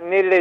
nel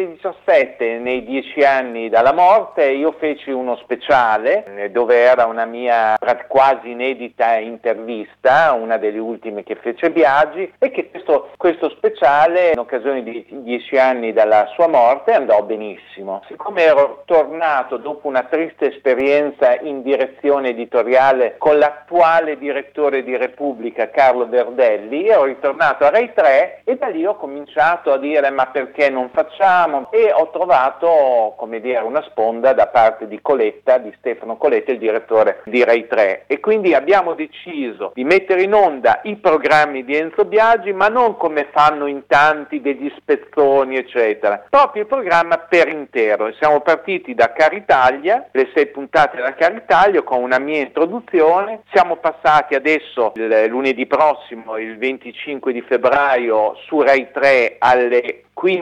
2017, nei 10 anni dalla morte, io feci uno speciale dove era una mia quasi inedita intervista, una delle ultime che fece Biagi, e che questo speciale, in occasione di 10 anni dalla sua morte, andò benissimo. Siccome ero tornato dopo una triste esperienza in direzione editoriale con l'attuale direttore di Repubblica, Carlo Verdelli, ero ritornato a Rai 3 e da lì ho cominciato a dire ma perché non facciamo, e ho trovato, come dire, una sponda da parte di Coletta, di Stefano Coletta, il direttore di Rai 3, e quindi abbiamo deciso di mettere in onda i programmi di Enzo Biagi, ma non come fanno in tanti degli spezzoni eccetera, proprio il programma per intero. E siamo partiti da Caritalia, le 6 puntate da Caritalia con una mia introduzione, siamo passati adesso il lunedì prossimo, il 25 di febbraio, su Rai 3 alle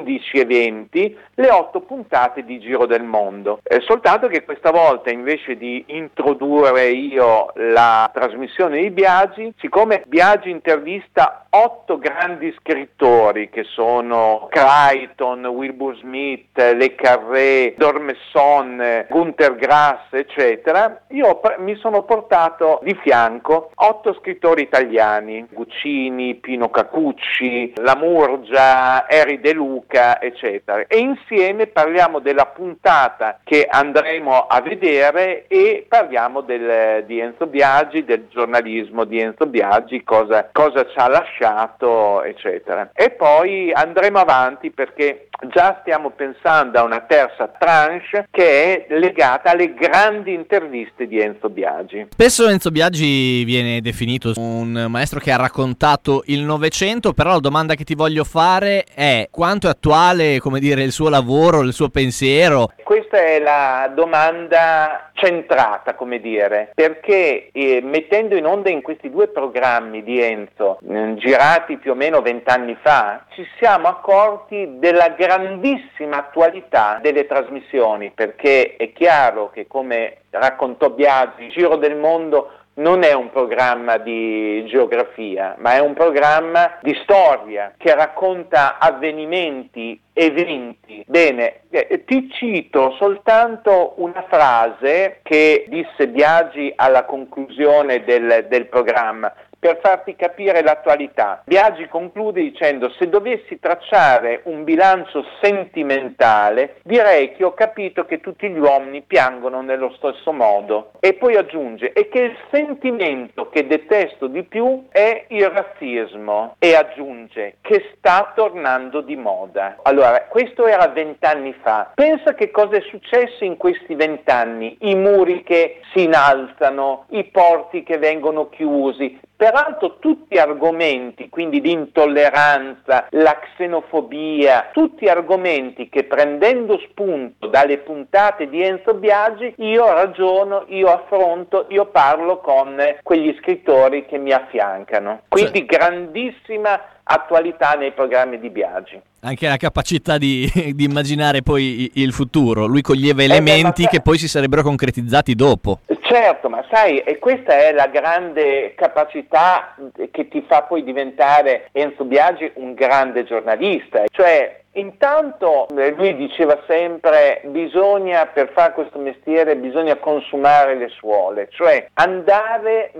15:20, le 8 puntate di Giro del Mondo. Soltanto che questa volta, invece di introdurre io la trasmissione di Biagi, siccome Biagi intervista 8 grandi scrittori che sono Crichton, Wilbur Smith, Le Carré, D'Ormesson, Günter Grass, eccetera, io mi sono portato di fianco 8 scrittori italiani: Guccini, Pino Cacucci, La Murgia, Eri De Luca, eccetera, e insieme parliamo della puntata che andremo a vedere e parliamo di Enzo Biagi, del giornalismo di Enzo Biagi, cosa ci ha lasciato, eccetera. E poi andremo avanti perché già stiamo pensando a una terza tranche che è legata alle grandi interviste di Enzo Biagi. Spesso Enzo Biagi viene definito un maestro che ha raccontato il Novecento, però la domanda che ti voglio fare è: quanto è attuale, come dire, il suo lavoro, il suo pensiero? Questa è la domanda centrata, come dire, perché mettendo in onda in questi 2 programmi di Enzo, girati più o meno 20 anni fa, ci siamo accorti della grandissima attualità delle trasmissioni, perché è chiaro che, come raccontò Biagi, Giro del Mondo non è un programma di geografia, ma è un programma di storia che racconta avvenimenti, eventi. Bene, ti cito soltanto una frase che disse Biagi alla conclusione del programma, per farti capire l'attualità. Biagi conclude dicendo: se dovessi tracciare un bilancio sentimentale, direi che ho capito che tutti gli uomini piangono nello stesso modo. E poi aggiunge: e che il sentimento che detesto di più è il razzismo. E aggiunge che sta tornando di moda. Allora, questo era 20 anni fa. Pensa che cosa è successo in questi 20 anni. I muri che si innalzano, i porti che vengono chiusi. Peraltro tutti argomenti, quindi di intolleranza, la xenofobia, tutti argomenti che, prendendo spunto dalle puntate di Enzo Biagi, io ragiono, io affronto, io parlo con quegli scrittori che mi affiancano. Quindi grandissima attualità nei programmi di Biagi. Anche la capacità di immaginare poi il futuro. Lui coglieva elementi che poi si sarebbero concretizzati dopo. Certo, ma sai, e questa è la grande capacità che ti fa poi diventare Enzo Biagi un grande giornalista. Cioè, intanto lui diceva sempre: per fare questo mestiere bisogna consumare le suole, cioè andare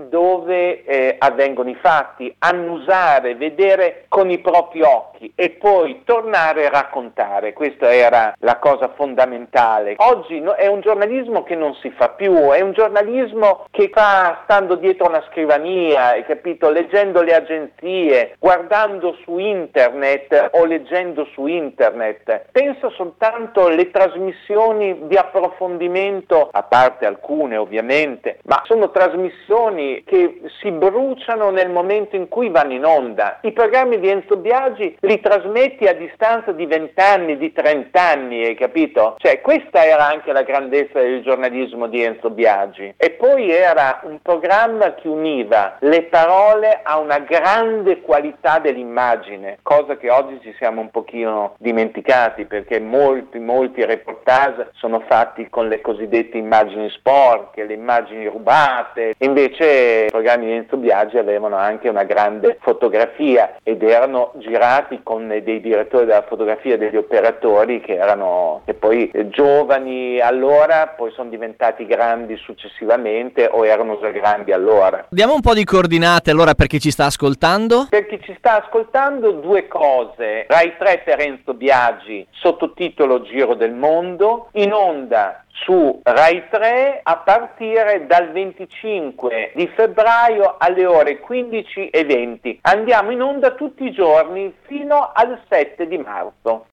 dove avvengono i fatti, annusare, vedere con i propri occhi e poi tornare a raccontare. Questa era la cosa fondamentale. Oggi è un giornalismo che non si fa più, è un giornalismo che fa stando dietro una scrivania, hai capito? Leggendo le agenzie, guardando su internet o leggendo su internet. Penso soltanto alle trasmissioni di approfondimento, a parte alcune ovviamente, ma sono trasmissioni che si bruciano nel momento in cui vanno in onda. I programmi di Enzo Biagi li trasmetti a distanza di 20 anni, di 30 anni, hai capito? Cioè, questa era anche la grandezza del giornalismo di Enzo Biagi. E poi era un programma che univa le parole a una grande qualità dell'immagine, cosa che oggi ci siamo un pochino vengono dimenticati, perché molti reportage sono fatti con le cosiddette immagini sporche, le immagini rubate. Invece i programmi di Enzo Biagi avevano anche una grande fotografia ed erano girati con dei direttori della fotografia, degli operatori che poi giovani allora, poi sono diventati grandi successivamente o erano già grandi allora. Diamo un po' di coordinate allora per chi ci sta ascoltando. Per chi ci sta ascoltando, 2 cose: Rai 3 per Enzo Biagi, sottotitolo Giro del Mondo, in onda su Rai 3 a partire dal 25 di febbraio alle ore 15:20. Andiamo in onda tutti i giorni fino al 7 di marzo.